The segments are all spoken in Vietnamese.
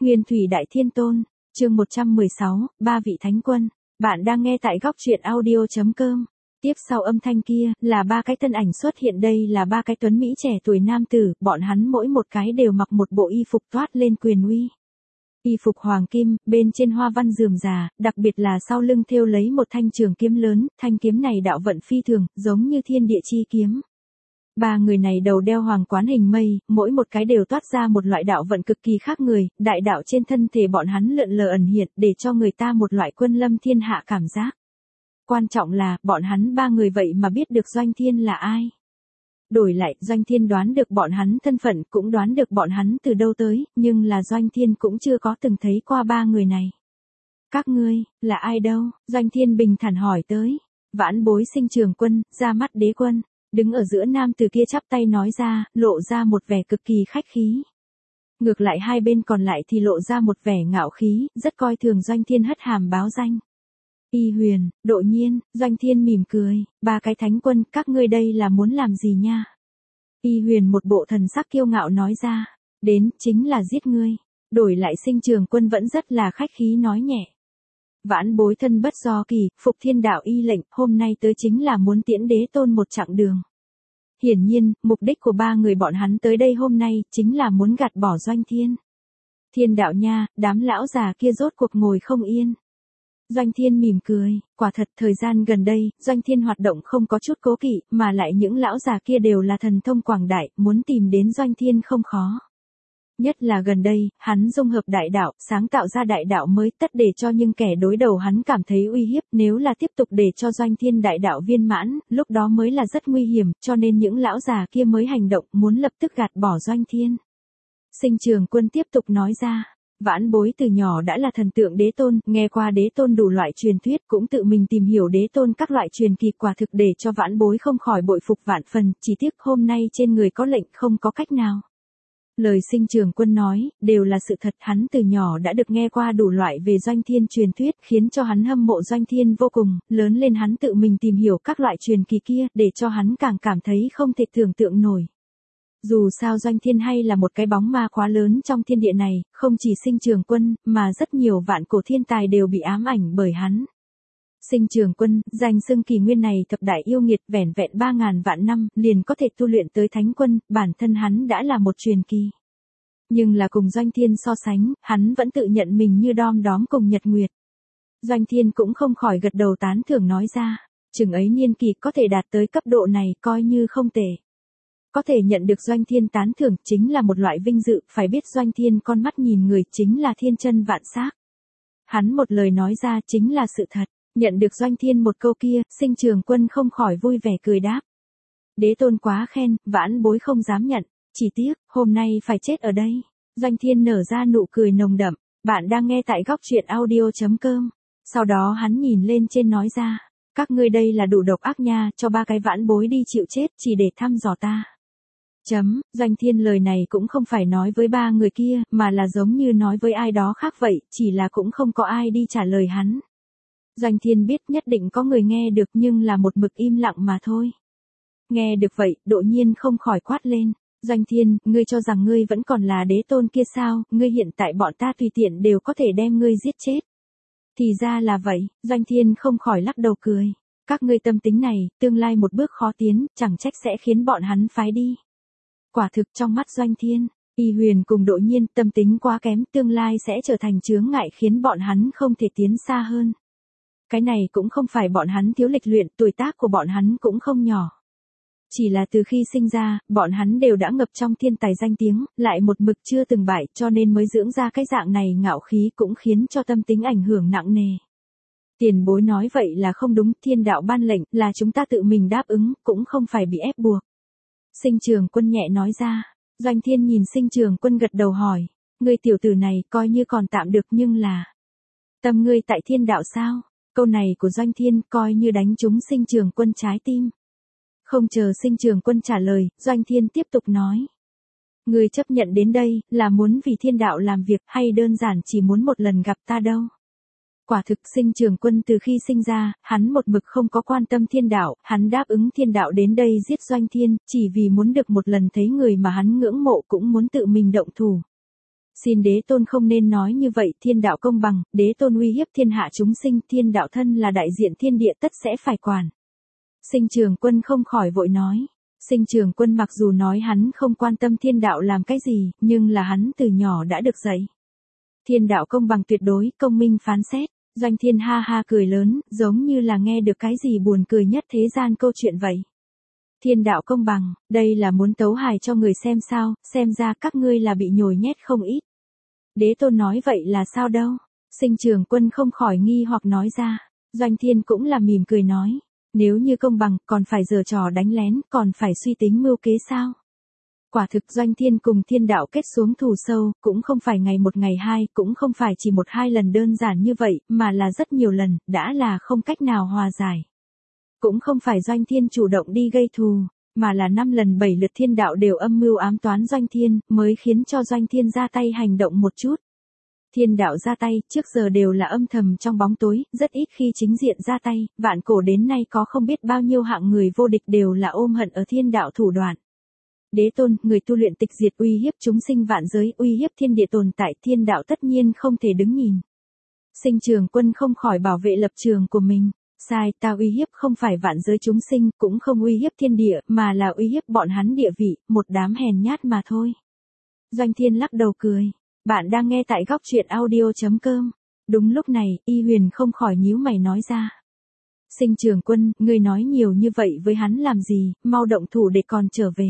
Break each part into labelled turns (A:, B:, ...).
A: Nguyên Thủy Đại Thiên Tôn, chương 116, ba vị thánh quân. Bạn đang nghe tại góc truyện audio.com. Tiếp sau âm thanh kia, là ba cái thân ảnh xuất hiện, đây là ba cái tuấn Mỹ trẻ tuổi nam tử, bọn hắn mỗi một cái đều mặc một bộ y phục toát lên quyền uy. Y phục hoàng kim, bên trên hoa văn rườm rà, đặc biệt là sau lưng thêu lấy một thanh trường kiếm lớn, thanh kiếm này đạo vận phi thường, giống như thiên địa chi kiếm. Ba người này đầu đeo hoàng quán hình mây, mỗi một cái đều toát ra một loại đạo vận cực kỳ khác người, đại đạo trên thân thể bọn hắn lượn lờ ẩn hiện để cho người ta một loại quân lâm thiên hạ cảm giác. Quan trọng là, bọn hắn ba người vậy mà biết được Doanh Thiên là ai. Đổi lại, Doanh Thiên đoán được bọn hắn thân phận, cũng đoán được bọn hắn từ đâu tới, nhưng là Doanh Thiên cũng chưa có từng thấy qua ba người này. Các ngươi, là ai đâu? Doanh Thiên bình thản hỏi tới. Vãn Bối Sinh Trường Quân, Ra Mắt Đế Quân. Đứng ở giữa nam từ kia chắp tay nói ra, lộ ra một vẻ cực kỳ khách khí. Ngược lại hai bên còn lại thì lộ ra một vẻ ngạo khí, rất coi thường Doanh Thiên hất hàm báo danh. Y Huyền, Độ Nhiên, Doanh Thiên mỉm cười, ba cái thánh quân, các ngươi đây là muốn làm gì nha? Y Huyền một bộ thần sắc kiêu ngạo nói ra, đến, chính là giết ngươi. Đổi lại Sinh Trường Quân vẫn rất là khách khí nói nhẹ. Vãn Bối thân bất do kỳ, phục thiên đạo y lệnh, hôm nay tới chính là muốn tiễn Đế Tôn một chặng đường. Hiển nhiên, mục đích của ba người bọn hắn tới đây hôm nay, chính là muốn gạt bỏ Doanh Thiên. Thiên đạo nha, đám lão già kia rốt cuộc ngồi không yên. Doanh Thiên mỉm cười, quả thật thời gian gần đây, Doanh Thiên hoạt động không có chút cố kỵ, mà lại những lão già kia đều là thần thông quảng đại, muốn tìm đến Doanh Thiên không khó. Nhất là gần đây, hắn dung hợp đại đạo, sáng tạo ra đại đạo mới, tất để cho những kẻ đối đầu hắn cảm thấy uy hiếp, nếu là tiếp tục để cho Doanh Thiên đại đạo viên mãn, lúc đó mới là rất nguy hiểm, cho nên những lão già kia mới hành động, muốn lập tức gạt bỏ Doanh Thiên. Sinh Trường Quân tiếp tục nói ra, Vãn Bối từ nhỏ đã là thần tượng Đế Tôn, nghe qua Đế Tôn đủ loại truyền thuyết, cũng tự mình tìm hiểu Đế Tôn các loại truyền kỳ, quả thực để cho Vãn Bối không khỏi bội phục vạn phần, chỉ tiếc hôm nay trên người có lệnh không có cách nào. Lời Sinh Trường Quân nói, đều là sự thật, hắn từ nhỏ đã được nghe qua đủ loại về Doanh Thiên truyền thuyết, khiến cho hắn hâm mộ Doanh Thiên vô cùng, lớn lên hắn tự mình tìm hiểu các loại truyền kỳ kia, để cho hắn càng cảm thấy không thể tưởng tượng nổi. Dù sao Doanh Thiên hay là một cái bóng ma quá lớn trong thiên địa này, không chỉ Sinh Trường Quân, mà rất nhiều vạn cổ thiên tài đều bị ám ảnh bởi hắn. Sinh Trường Quân, danh xưng kỷ nguyên này thập đại yêu nghiệt, vẻn vẹn 3.000 vạn năm, liền có thể tu luyện tới thánh quân, bản thân hắn đã là một truyền kỳ. Nhưng là cùng Doanh Thiên so sánh, hắn vẫn tự nhận mình như đom đóm cùng nhật nguyệt. Doanh Thiên cũng không khỏi gật đầu tán thưởng nói ra, chừng ấy niên kỳ có thể đạt tới cấp độ này coi như không tệ. Có thể nhận được Doanh Thiên tán thưởng chính là một loại vinh dự, phải biết Doanh Thiên con mắt nhìn người chính là thiên chân vạn xác. Hắn một lời nói ra chính là sự thật. Nhận được Doanh Thiên một câu kia, Sinh Trường Quân không khỏi vui vẻ cười đáp. Đế Tôn quá khen, Vãn Bối không dám nhận, chỉ tiếc, hôm nay phải chết ở đây. Doanh Thiên nở ra nụ cười nồng đậm, bạn đang nghe tại góc truyện audio.com. Sau đó hắn nhìn lên trên nói ra, các ngươi đây là đủ độc ác nha, cho ba cái Vãn Bối đi chịu chết chỉ để thăm dò ta. Doanh Thiên lời này cũng không phải nói với ba người kia, mà là giống như nói với ai đó khác vậy, chỉ là cũng không có ai đi trả lời hắn. Doanh Thiên biết nhất định có người nghe được nhưng là một mực im lặng mà thôi. Nghe được vậy, Độ Nhiên không khỏi quát lên. Doanh Thiên, ngươi cho rằng ngươi vẫn còn là Đế Tôn kia sao, ngươi hiện tại bọn ta tùy tiện đều có thể đem ngươi giết chết. Thì ra là vậy, Doanh Thiên không khỏi lắc đầu cười. Các ngươi tâm tính này, tương lai một bước khó tiến, chẳng trách sẽ khiến bọn hắn phái đi. Quả thực trong mắt Doanh Thiên, Y Huyền cùng Độ Nhiên tâm tính quá kém, tương lai sẽ trở thành chướng ngại khiến bọn hắn không thể tiến xa hơn. Cái này cũng không phải bọn hắn thiếu lịch luyện, tuổi tác của bọn hắn cũng không nhỏ. Chỉ là từ khi sinh ra, bọn hắn đều đã ngập trong thiên tài danh tiếng, lại một mực chưa từng bại, cho nên mới dưỡng ra cái dạng này ngạo khí, cũng khiến cho tâm tính ảnh hưởng nặng nề. Tiền bối nói vậy là không đúng, thiên đạo ban lệnh, là chúng ta tự mình đáp ứng, cũng không phải bị ép buộc. Sinh Trường Quân nhẹ nói ra. Doanh Thiên nhìn Sinh Trường Quân gật đầu hỏi, ngươi tiểu tử này coi như còn tạm được nhưng là tâm ngươi tại thiên đạo sao? Câu này của Doanh Thiên coi như đánh trúng Sinh Trường Quân trái tim. Không chờ Sinh Trường Quân trả lời, Doanh Thiên tiếp tục nói. Ngươi chấp nhận đến đây, là muốn vì thiên đạo làm việc hay đơn giản chỉ muốn một lần gặp ta đâu? Quả thực Sinh Trường Quân từ khi sinh ra, hắn một mực không có quan tâm thiên đạo, hắn đáp ứng thiên đạo đến đây giết Doanh Thiên, chỉ vì muốn được một lần thấy người mà hắn ngưỡng mộ cũng muốn tự mình động thủ. Xin đế tôn không nên nói như vậy, thiên đạo công bằng, đế tôn uy hiếp thiên hạ chúng sinh, thiên đạo thân là đại diện thiên địa tất sẽ phải quản. Sinh Trường Quân không khỏi vội nói. Sinh Trường Quân mặc dù nói hắn không quan tâm thiên đạo làm cái gì, nhưng là hắn từ nhỏ đã được dạy. Thiên đạo công bằng tuyệt đối, công minh phán xét. Doanh Thiên ha ha cười lớn, giống như là nghe được cái gì buồn cười nhất thế gian câu chuyện vậy. Thiên đạo công bằng, đây là muốn tấu hài cho người xem sao, xem ra các ngươi là bị nhồi nhét không ít. Đế tôn nói vậy là sao đâu? Sinh Trường Quân không khỏi nghi hoặc nói ra. Doanh Thiên cũng là mỉm cười nói. Nếu như công bằng, còn phải giở trò đánh lén, còn phải suy tính mưu kế sao? Quả thực Doanh Thiên cùng thiên đạo kết xuống thù sâu, cũng không phải ngày một ngày hai, cũng không phải chỉ một hai lần đơn giản như vậy, mà là rất nhiều lần, đã là không cách nào hòa giải. Cũng không phải Doanh Thiên chủ động đi gây thù, mà là 5 lần 7 lượt thiên đạo đều âm mưu ám toán Doanh Thiên, mới khiến cho Doanh Thiên ra tay hành động một chút. Thiên đạo ra tay, trước giờ đều là âm thầm trong bóng tối, rất ít khi chính diện ra tay, vạn cổ đến nay có không biết bao nhiêu hạng người vô địch đều là ôm hận ở thiên đạo thủ đoạn. Đế tôn, người tu luyện tịch diệt uy hiếp chúng sinh vạn giới, uy hiếp thiên địa tồn tại, thiên đạo tất nhiên không thể đứng nhìn. Sinh Trường Quân không khỏi bảo vệ lập trường của mình. Sai, ta uy hiếp không phải vạn giới chúng sinh, cũng không uy hiếp thiên địa, mà là uy hiếp bọn hắn địa vị, một đám hèn nhát mà thôi. Doanh Thiên lắc đầu cười. Bạn đang nghe tại góc truyện audio.com. Đúng lúc này, Y Huyền không khỏi nhíu mày nói ra. Sinh Trường Quân, ngươi nói nhiều như vậy với hắn làm gì, mau động thủ để còn trở về.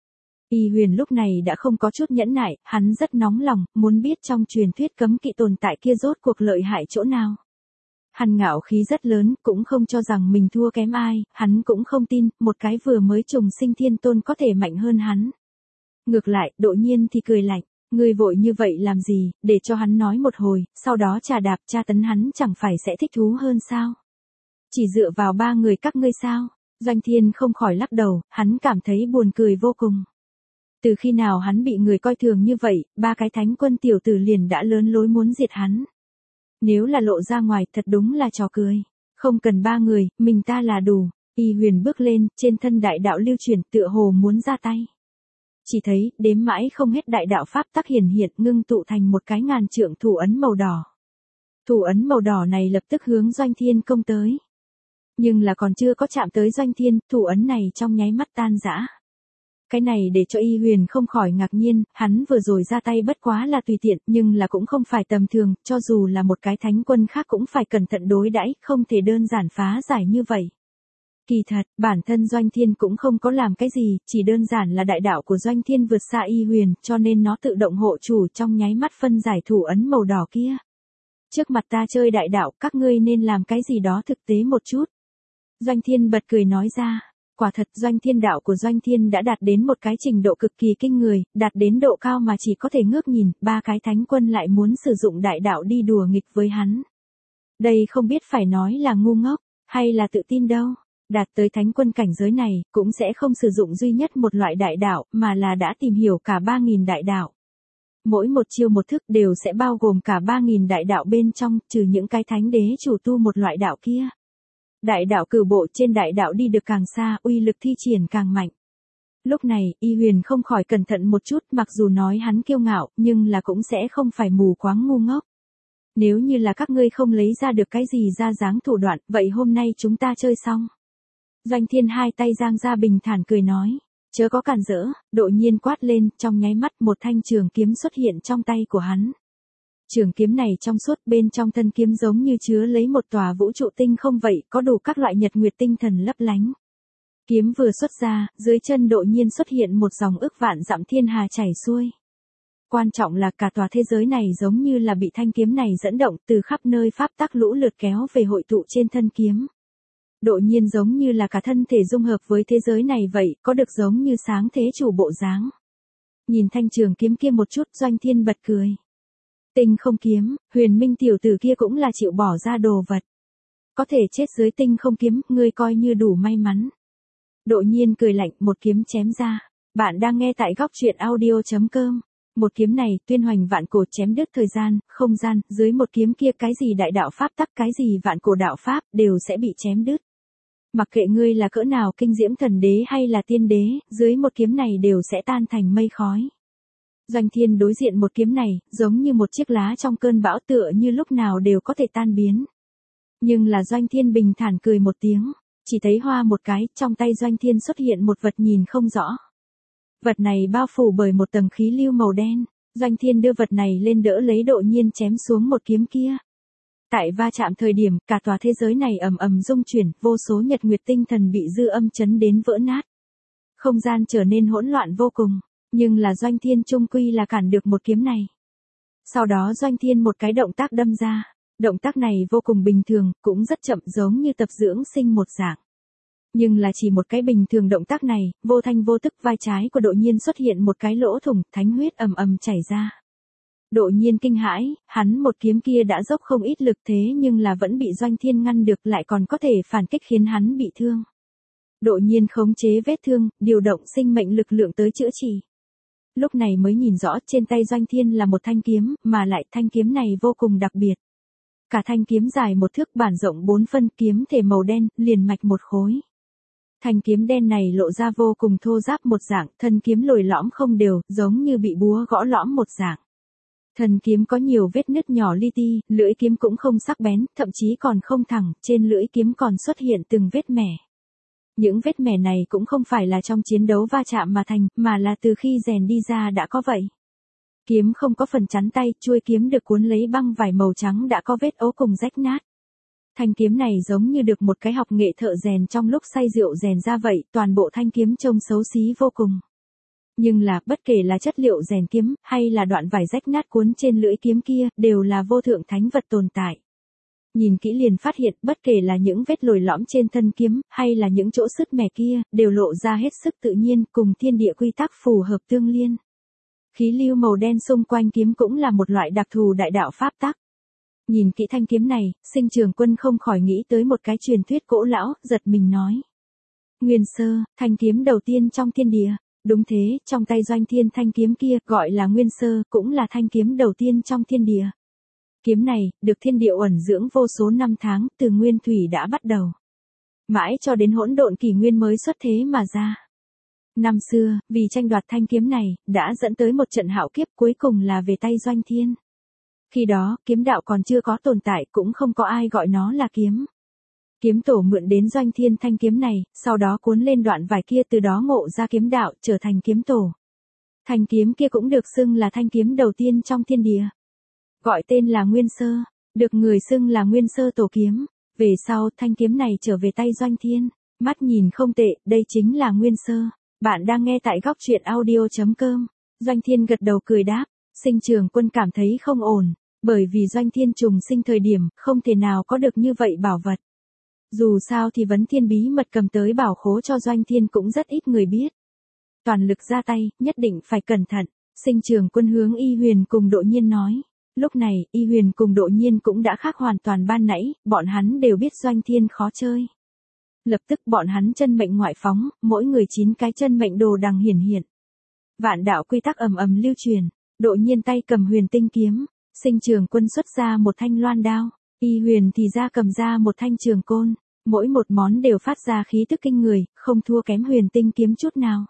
A: Y Huyền lúc này đã không có chút nhẫn nại, hắn rất nóng lòng, muốn biết trong truyền thuyết cấm kỵ tồn tại kia rốt cuộc lợi hại chỗ nào. Hắn ngạo khí rất lớn, cũng không cho rằng mình thua kém ai, hắn cũng không tin, một cái vừa mới trùng sinh thiên tôn có thể mạnh hơn hắn. Ngược lại, Đỗ Nhiên thì cười lạnh, ngươi vội như vậy làm gì, để cho hắn nói một hồi, sau đó trà đạp tra tấn hắn chẳng phải sẽ thích thú hơn sao? Chỉ dựa vào 3 người các ngươi sao? Doanh Thiên không khỏi lắc đầu, hắn cảm thấy buồn cười vô cùng. Từ khi nào hắn bị người coi thường như vậy, 3 cái thánh quân tiểu tử liền đã lớn lối muốn diệt hắn. Nếu là lộ ra ngoài thật đúng là trò cười. Không cần 3 người, mình ta là đủ. Y Huyền bước lên, trên thân đại đạo lưu chuyển tựa hồ muốn ra tay. Chỉ thấy, đếm mãi không hết đại đạo pháp tắc hiển hiện ngưng tụ thành một cái ngàn trượng thủ ấn màu đỏ. Thủ ấn màu đỏ này lập tức hướng Doanh Thiên công tới. Nhưng là còn chưa có chạm tới Doanh Thiên, thủ ấn này trong nháy mắt tan rã. Cái này để cho Y Huyền không khỏi ngạc nhiên, hắn vừa rồi ra tay bất quá là tùy tiện, nhưng là cũng không phải tầm thường, cho dù là một cái thánh quân khác cũng phải cẩn thận đối đãi, không thể đơn giản phá giải như vậy. Kỳ thật, bản thân Doanh Thiên cũng không có làm cái gì, chỉ đơn giản là đại đạo của Doanh Thiên vượt xa Y Huyền, cho nên nó tự động hộ chủ trong nháy mắt phân giải thủ ấn màu đỏ kia. Trước mặt ta chơi đại đạo, các ngươi nên làm cái gì đó thực tế một chút. Doanh Thiên bật cười nói ra. Quả thật Doanh Thiên đạo của Doanh Thiên đã đạt đến một cái trình độ cực kỳ kinh người, đạt đến độ cao mà chỉ có thể ngước nhìn, 3 cái thánh quân lại muốn sử dụng đại đạo đi đùa nghịch với hắn. Đây không biết phải nói là ngu ngốc, hay là tự tin đâu. Đạt tới thánh quân cảnh giới này, cũng sẽ không sử dụng duy nhất một loại đại đạo, mà là đã tìm hiểu cả 3.000 đại đạo. Mỗi một chiêu một thức đều sẽ bao gồm cả 3.000 đại đạo bên trong, trừ những cái thánh đế chủ tu một loại đạo kia. Đại đạo cửu bộ trên đại đạo đi được càng xa, uy lực thi triển càng mạnh. Lúc này, Y Huyền không khỏi cẩn thận một chút, mặc dù nói hắn kiêu ngạo, nhưng là cũng sẽ không phải mù quáng ngu ngốc. Nếu như là các ngươi không lấy ra được cái gì ra dáng thủ đoạn, vậy hôm nay chúng ta chơi xong. Doanh Thiên hai tay giang ra bình thản cười nói, chớ có cản rỡ, Đỗ Nhiên quát lên, trong nháy mắt một thanh trường kiếm xuất hiện trong tay của hắn. Trường kiếm này trong suốt, bên trong thân kiếm giống như chứa lấy một tòa vũ trụ tinh không vậy, có đủ các loại nhật nguyệt tinh thần lấp lánh. Kiếm vừa xuất ra, dưới chân Đỗ Nhiên xuất hiện một dòng ức vạn dặm thiên hà chảy xuôi. Quan trọng là cả tòa thế giới này giống như là bị thanh kiếm này dẫn động, từ khắp nơi pháp tắc lũ lượt kéo về hội tụ trên thân kiếm. Đỗ Nhiên giống như là cả thân thể dung hợp với thế giới này vậy, có được giống như sáng thế chủ bộ dáng. Nhìn thanh trường kiếm kia một chút, Doanh Thiên bật cười. Tinh không kiếm, Huyền Minh tiểu tử kia cũng là chịu bỏ ra đồ vật. Có thể chết dưới tinh không kiếm, ngươi coi như đủ may mắn. Đỗ Nhiên cười lạnh, một kiếm chém ra. Bạn đang nghe tại góc truyện audio.com. Một kiếm này tuyên hoành vạn cổ, chém đứt thời gian, không gian, dưới một kiếm kia cái gì đại đạo pháp tắc, cái gì vạn cổ đạo pháp đều sẽ bị chém đứt. Mặc kệ ngươi là cỡ nào kinh diễm thần đế hay là tiên đế, dưới một kiếm này đều sẽ tan thành mây khói. Doanh Thiên đối diện một kiếm này, giống như một chiếc lá trong cơn bão tựa như lúc nào đều có thể tan biến. Nhưng là Doanh Thiên bình thản cười một tiếng, chỉ thấy hoa một cái, trong tay Doanh Thiên xuất hiện một vật nhìn không rõ. Vật này bao phủ bởi một tầng khí lưu màu đen, Doanh Thiên đưa vật này lên đỡ lấy Đỗ Nhiên chém xuống một kiếm kia. Tại va chạm thời điểm, cả tòa thế giới này ầm ầm rung chuyển, vô số nhật nguyệt tinh thần bị dư âm chấn đến vỡ nát. Không gian trở nên hỗn loạn vô cùng, nhưng là Doanh Thiên chung quy là cản được một kiếm này. Sau đó Doanh Thiên một cái động tác đâm ra, động tác này vô cùng bình thường, cũng rất chậm giống như tập dưỡng sinh một dạng. Nhưng là chỉ một cái bình thường động tác này, vô thanh vô tức vai trái của Đỗ Nhiên xuất hiện một cái lỗ thủng, thánh huyết ầm ầm chảy ra. Đỗ Nhiên kinh hãi, hắn một kiếm kia đã dốc không ít lực thế nhưng là vẫn bị Doanh Thiên ngăn được, lại còn có thể phản kích khiến hắn bị thương. Đỗ Nhiên khống chế vết thương, điều động sinh mệnh lực lượng tới chữa trị. Lúc này mới nhìn rõ trên tay Doanh Thiên là một thanh kiếm, mà lại thanh kiếm này vô cùng đặc biệt. Cả thanh kiếm dài 1 thước, bản rộng 4 phân, kiếm thể màu đen, liền mạch một khối. Thanh kiếm đen này lộ ra vô cùng thô ráp một dạng, thân kiếm lồi lõm không đều, giống như bị búa gõ lõm một dạng. Thân kiếm có nhiều vết nứt nhỏ li ti, lưỡi kiếm cũng không sắc bén, thậm chí còn không thẳng, trên lưỡi kiếm còn xuất hiện từng vết mẻ. Những vết mẻ này cũng không phải là trong chiến đấu va chạm mà thành, mà là từ khi rèn đi ra đã có vậy. Kiếm không có phần chắn tay, chuôi kiếm được cuốn lấy băng vải màu trắng đã có vết ố cùng rách nát. Thanh kiếm này giống như được một cái học nghệ thợ rèn trong lúc say rượu rèn ra vậy, toàn bộ thanh kiếm trông xấu xí vô cùng. Nhưng là, bất kể là chất liệu rèn kiếm, hay là đoạn vải rách nát cuốn trên lưỡi kiếm kia, đều là vô thượng thánh vật tồn tại. Nhìn kỹ liền phát hiện, bất kể là những vết lồi lõm trên thân kiếm, hay là những chỗ sứt mẻ kia, đều lộ ra hết sức tự nhiên, cùng thiên địa quy tắc phù hợp tương liên. Khí lưu màu đen xung quanh kiếm cũng là một loại đặc thù đại đạo pháp tắc. Nhìn kỹ thanh kiếm này, Sinh Trường Quân không khỏi nghĩ tới một cái truyền thuyết cổ lão, giật mình nói. Nguyên sơ, thanh kiếm đầu tiên trong thiên địa. Đúng thế, trong tay Doanh Thiên thanh kiếm kia, gọi là Nguyên sơ, cũng là thanh kiếm đầu tiên trong thiên địa. Kiếm này, được thiên địa uẩn dưỡng vô số năm tháng, từ nguyên thủy đã bắt đầu. Mãi cho đến hỗn độn kỷ nguyên mới xuất thế mà ra. Năm xưa, vì tranh đoạt thanh kiếm này, đã dẫn tới một trận hạo kiếp, cuối cùng là về tay Doanh Thiên. Khi đó, kiếm đạo còn chưa có tồn tại, cũng không có ai gọi nó là kiếm. Kiếm tổ mượn đến Doanh Thiên thanh kiếm này, sau đó cuốn lên đoạn vải kia, từ đó ngộ ra kiếm đạo, trở thành kiếm tổ. Thanh kiếm kia cũng được xưng là thanh kiếm đầu tiên trong thiên địa. Gọi tên là Nguyên sơ, được người xưng là Nguyên sơ tổ kiếm. Về sau, thanh kiếm này trở về tay Doanh Thiên. Mắt nhìn không tệ, đây chính là Nguyên sơ. Bạn đang nghe tại góc truyện audio.com. Doanh Thiên gật đầu cười đáp. Sinh Trường Quân cảm thấy không ổn, bởi vì Doanh Thiên trùng sinh thời điểm, không thể nào có được như vậy bảo vật. Dù sao thì vấn thiên bí mật cầm tới bảo khố cho Doanh Thiên cũng rất ít người biết. Toàn lực ra tay, nhất định phải cẩn thận. Sinh Trường Quân hướng Y Huyền cùng Đỗ Nhiên nói. Lúc này, Y Huyền cùng Đỗ Nhiên cũng đã khác hoàn toàn ban nãy, bọn hắn đều biết Doanh Thiên khó chơi. Lập tức bọn hắn chân mệnh ngoại phóng, mỗi người 9 cái chân mệnh đồ đằng hiển hiện. Vạn đạo quy tắc ầm ầm lưu truyền, Đỗ Nhiên tay cầm huyền tinh kiếm, Sinh Trường Quân xuất ra một thanh loan đao, Y Huyền thì ra cầm ra một thanh trường côn, mỗi một món đều phát ra khí tức kinh người, không thua kém huyền tinh kiếm chút nào.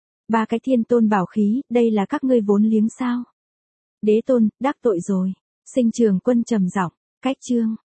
A: 3 cái thiên tôn bảo khí, đây là các ngươi vốn liếng sao? Đế tôn, đắc tội rồi. Sinh Trường Quân trầm giọng, cách chương.